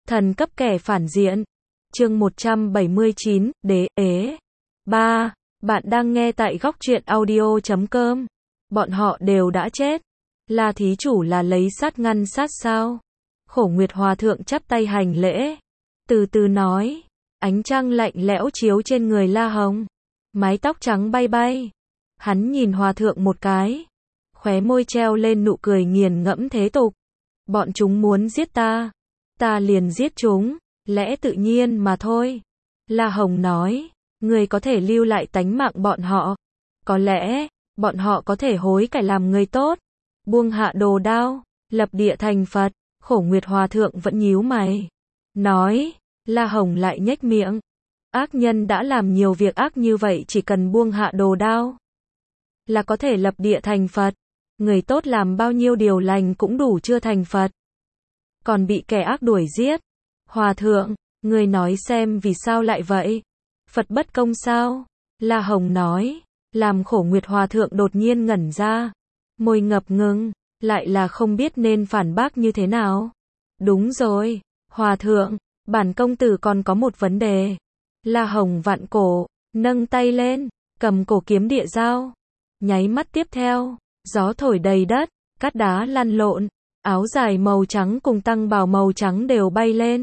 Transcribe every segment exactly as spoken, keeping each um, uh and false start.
Thần cấp kẻ phản diện. Chương một trăm bảy mươi chín, Đế ế. ba. Bạn đang nghe tại góc truyện audio chấm com. Bọn họ đều đã chết. La thí chủ là lấy sát ngăn sát sao? Khổ Nguyệt Hòa thượng chắp tay hành lễ. Từ từ nói. Ánh trăng lạnh lẽo chiếu trên người La Hồng. Mái tóc trắng bay bay. Hắn nhìn Hòa thượng một cái. Khóe môi treo lên nụ cười nghiền ngẫm thế tục. Bọn chúng muốn giết ta. Ta liền giết chúng. Lẽ tự nhiên mà thôi. La Hồng nói. Người có thể lưu lại tánh mạng bọn họ. Có lẽ, bọn họ có thể hối cải làm người tốt. Buông hạ đồ đao, lập địa thành Phật. Khổ Nguyệt Hòa thượng vẫn nhíu mày. Nói. La Hồng lại nhếch miệng. Ác nhân đã làm nhiều việc ác như vậy, chỉ cần buông hạ đồ đao là có thể lập địa thành Phật. Người tốt làm bao nhiêu điều lành cũng đủ chưa thành Phật. Còn bị kẻ ác đuổi giết. Hòa thượng, người nói xem vì sao lại vậy? Phật bất công sao? La Hồng nói. Làm Khổ Nguyệt Hòa thượng đột nhiên ngẩn ra. Môi ngập ngừng, lại là không biết nên phản bác như thế nào. Đúng rồi, Hòa thượng, bản công tử còn có một vấn đề. La Hồng vặn cổ, nâng tay lên, cầm cổ kiếm địa dao. Nháy mắt tiếp theo, gió thổi đầy đất, cát đá lăn lộn, áo dài màu trắng cùng tăng bào màu trắng đều bay lên.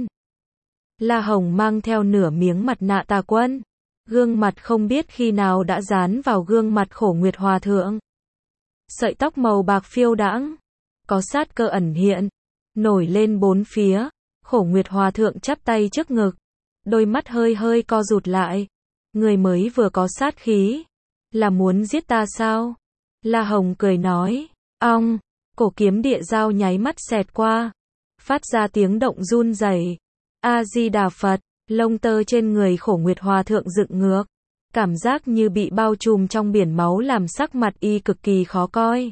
La Hồng mang theo nửa miếng mặt nạ tà quân, gương mặt không biết khi nào đã dán vào gương mặt Khổ Nguyệt Hòa thượng. Sợi tóc màu bạc phiêu đãng, có sát cơ ẩn hiện, nổi lên bốn phía. Khổ Nguyệt Hòa thượng chắp tay trước ngực, đôi mắt hơi hơi co rụt lại. Người mới vừa có sát khí, là muốn giết ta sao? La Hồng cười nói. Ong, cổ kiếm địa dao nháy mắt xẹt qua, phát ra tiếng động run rẩy. A Di Đà Phật. Lông tơ trên người Khổ Nguyệt Hòa thượng dựng ngược, cảm giác như bị bao trùm trong biển máu làm sắc mặt y cực kỳ khó coi.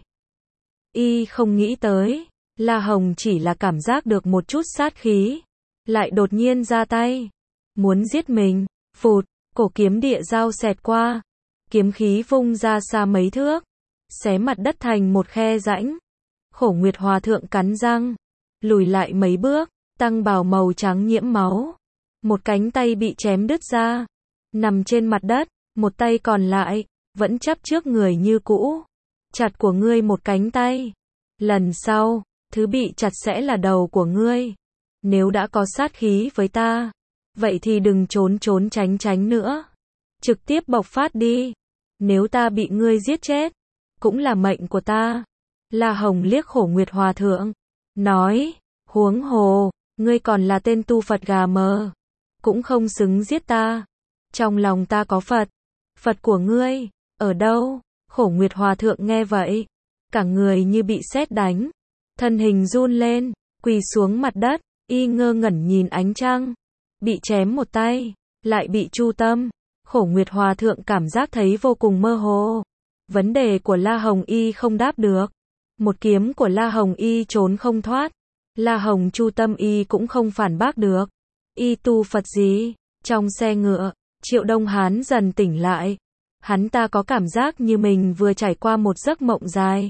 Y không nghĩ tới, La Hồng chỉ là cảm giác được một chút sát khí, lại đột nhiên ra tay, muốn giết mình. Phụt, cổ kiếm địa dao xẹt qua, kiếm khí vung ra xa mấy thước, xé mặt đất thành một khe rãnh. Khổ Nguyệt Hòa thượng cắn răng, lùi lại mấy bước, tăng bào màu trắng nhiễm máu. Một cánh tay bị chém đứt ra, nằm trên mặt đất, một tay còn lại, vẫn chắp trước người như cũ. Chặt của ngươi một cánh tay. Lần sau, thứ bị chặt sẽ là đầu của ngươi. Nếu đã có sát khí với ta, vậy thì đừng trốn trốn tránh tránh nữa. Trực tiếp bộc phát đi. Nếu ta bị ngươi giết chết, cũng là mệnh của ta. La Hồng liếc Khổ Nguyệt Hòa thượng, nói, huống hồ, ngươi còn là tên tu Phật gà mờ, cũng không xứng giết ta. Trong lòng ta có Phật. Phật của ngươi, ở đâu? Khổ Nguyệt Hòa thượng nghe vậy, cả người như bị sét đánh, thân hình run lên, quỳ xuống mặt đất, y ngơ ngẩn nhìn ánh trăng. Bị chém một tay, lại bị chu tâm. Khổ Nguyệt Hòa thượng cảm giác thấy vô cùng mơ hồ. Vấn đề của La Hồng y không đáp được. Một kiếm của La Hồng y trốn không thoát. La Hồng chu tâm y cũng không phản bác được. Y tu Phật gì? Trong xe ngựa, Triệu Đông Hán dần tỉnh lại. Hắn ta có cảm giác như mình vừa trải qua một giấc mộng dài.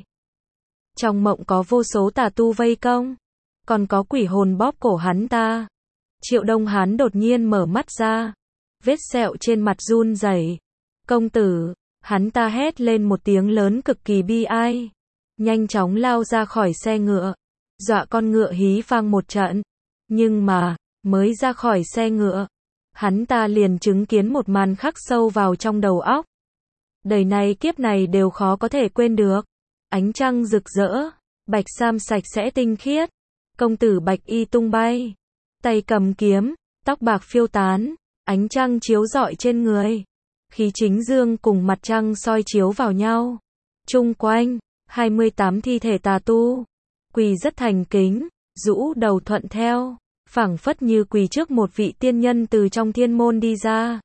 Trong mộng có vô số tà tu vây công, còn có quỷ hồn bóp cổ hắn ta. Triệu Đông Hán đột nhiên mở mắt ra, vết sẹo trên mặt run rẩy. Công tử, hắn ta hét lên một tiếng lớn cực kỳ bi ai, nhanh chóng lao ra khỏi xe ngựa, dọa con ngựa hí vang một trận. Nhưng mà, mới ra khỏi xe ngựa, hắn ta liền chứng kiến một màn khắc sâu vào trong đầu óc. Đời này kiếp này đều khó có thể quên được. Ánh trăng rực rỡ, bạch sam sạch sẽ tinh khiết, công tử bạch y tung bay, tay cầm kiếm, tóc bạc phiêu tán, ánh trăng chiếu rọi trên người. Khí chính dương cùng mặt trăng soi chiếu vào nhau. Chung quanh, hai mươi tám thi thể tà tu, quỳ rất thành kính, rũ đầu thuận theo, phảng phất như quỳ trước một vị tiên nhân từ trong thiên môn đi ra.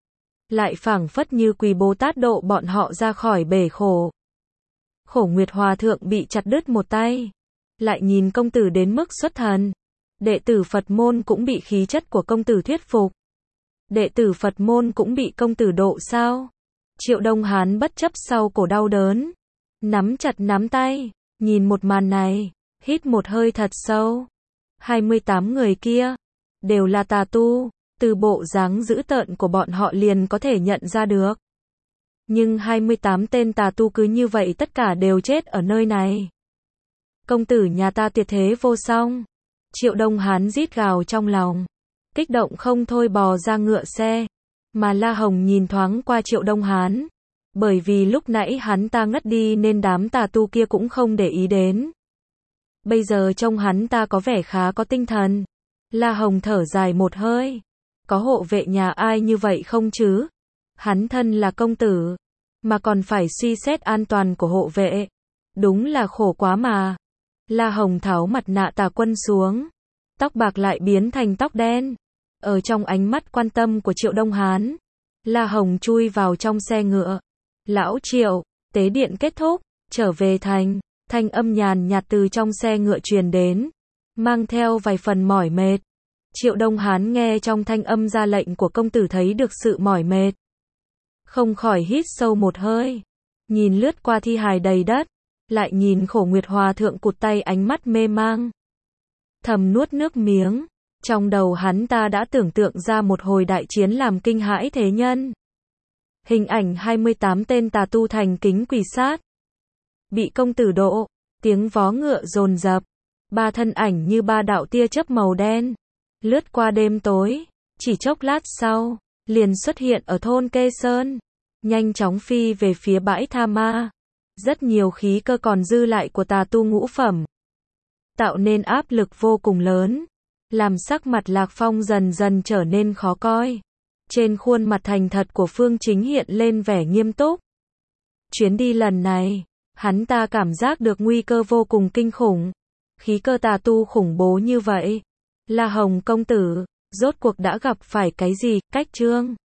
Lại phảng phất như quỳ Bồ Tát độ bọn họ ra khỏi bể khổ. Khổ Nguyệt Hòa thượng bị chặt đứt một tay, lại nhìn công tử đến mức xuất thần. Đệ tử Phật môn cũng bị khí chất của công tử thuyết phục. Đệ tử Phật môn cũng bị công tử độ sao? Triệu Đông Hán bất chấp sau cổ đau đớn, nắm chặt nắm tay, nhìn một màn này, hít một hơi thật sâu. hai mươi tám người kia, đều là tà tu, từ bộ dáng dữ tợn của bọn họ liền có thể nhận ra được. Nhưng hai mươi tám tên tà tu cứ như vậy tất cả đều chết ở nơi này. Công tử nhà ta tuyệt thế vô song. Triệu Đông Hán rít gào trong lòng, kích động không thôi bò ra ngựa xe, mà La Hồng nhìn thoáng qua Triệu Đông Hán, bởi vì lúc nãy hắn ta ngất đi nên đám tà tu kia cũng không để ý đến. Bây giờ trông hắn ta có vẻ khá có tinh thần. La Hồng thở dài một hơi, có hộ vệ nhà ai như vậy không chứ? Hắn thân là công tử, mà còn phải suy xét an toàn của hộ vệ. Đúng là khổ quá mà. La Hồng tháo mặt nạ tà quân xuống, tóc bạc lại biến thành tóc đen. Ở trong ánh mắt quan tâm của Triệu Đông Hán, La Hồng chui vào trong xe ngựa. Lão Triệu, tế điện kết thúc, trở về thành. Thanh âm nhàn nhạt từ trong xe ngựa truyền đến, mang theo vài phần mỏi mệt. Triệu Đông Hán nghe trong thanh âm ra lệnh của công tử thấy được sự mỏi mệt, không khỏi hít sâu một hơi, nhìn lướt qua thi hài đầy đất, lại nhìn Khổ Nguyệt Hòa thượng cụt tay ánh mắt mê mang, thầm nuốt nước miếng. Trong đầu hắn ta đã tưởng tượng ra một hồi đại chiến làm kinh hãi thế nhân. Hình ảnh hai mươi tám tên tà tu thành kính quỳ sát, bị công tử độ, tiếng vó ngựa dồn dập, ba thân ảnh như ba đạo tia chớp màu đen, lướt qua đêm tối, chỉ chốc lát sau, liền xuất hiện ở thôn Kê Sơn, nhanh chóng phi về phía bãi Tha Ma. Rất nhiều khí cơ còn dư lại của tà tu ngũ phẩm, tạo nên áp lực vô cùng lớn, làm sắc mặt Lạc Phong dần dần trở nên khó coi. Trên khuôn mặt thành thật của Phương Chính hiện lên vẻ nghiêm túc. Chuyến đi lần này, hắn ta cảm giác được nguy cơ vô cùng kinh khủng. Khí cơ tà tu khủng bố như vậy. La Hồng công tử, rốt cuộc đã gặp phải cái gì? Cách Trương